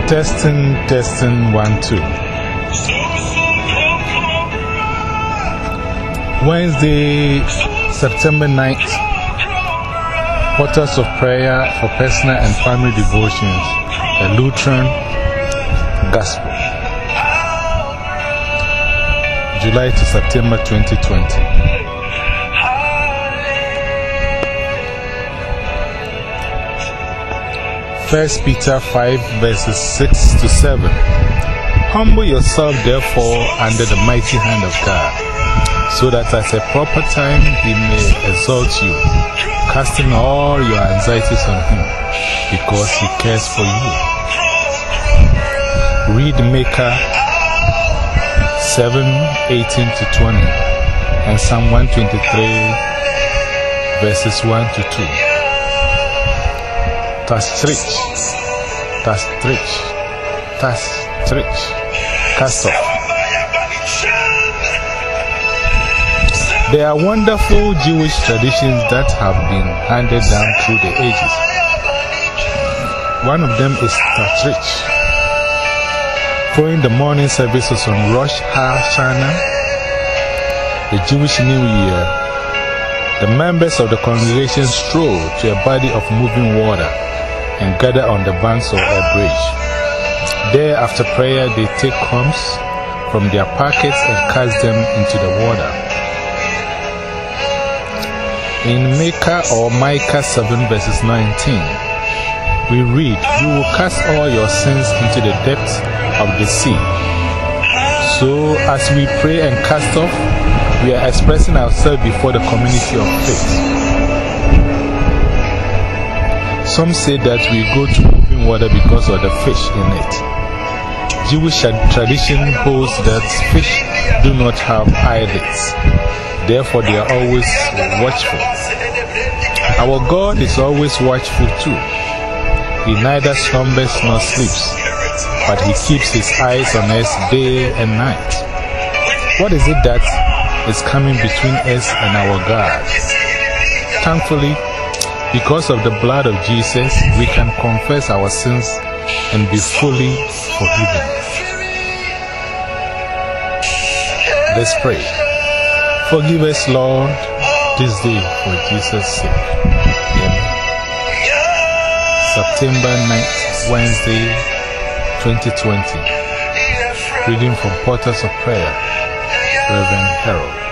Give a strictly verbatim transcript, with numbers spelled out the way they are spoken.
Testing, testing, one, two. Wednesday, September ninth, Portals of Prayer for Personal and Family Devotions, the Lutheran Gospel. July to September twenty twenty. First Peter five, verses six to seven. Humble yourself, therefore, under the mighty hand of God, so that at a proper time He may exalt you, casting all your anxieties on Him, because He cares for you. Read Micah seven, eighteen to twenty, and Psalm one twenty-three, verses one to two. Tastrich, Tastrich, Tastrich, cast off. There are wonderful Jewish traditions that have been handed down through the ages. One of them is Tastrich. Following the morning services on Rosh Hashanah, the Jewish New Year, the members of the congregation stroll to a body of moving water and gather on the banks of a bridge. There, after prayer, they take crumbs from their pockets and cast them into the water. In Micah or Micah seven, verses nineteen, we read, "You will cast all your sins into the depths of the sea." So, as we pray and cast off, we are expressing ourselves before the community of faith. Some say that we go to moving water because of the fish in it. Jewish tradition holds that fish do not have eyelids, therefore they are always watchful. Our God is always watchful too. He neither slumbers nor sleeps, but He keeps His eyes on us day and night. What is it that is coming between us and our God? Thankfully, because of the blood of Jesus, we can confess our sins and be fully forgiven. Let's pray. Forgive us, Lord, this day for Jesus' sake. Amen. September ninth, Wednesday, twenty twenty. Reading from Portals of Prayer, Reverend Harold.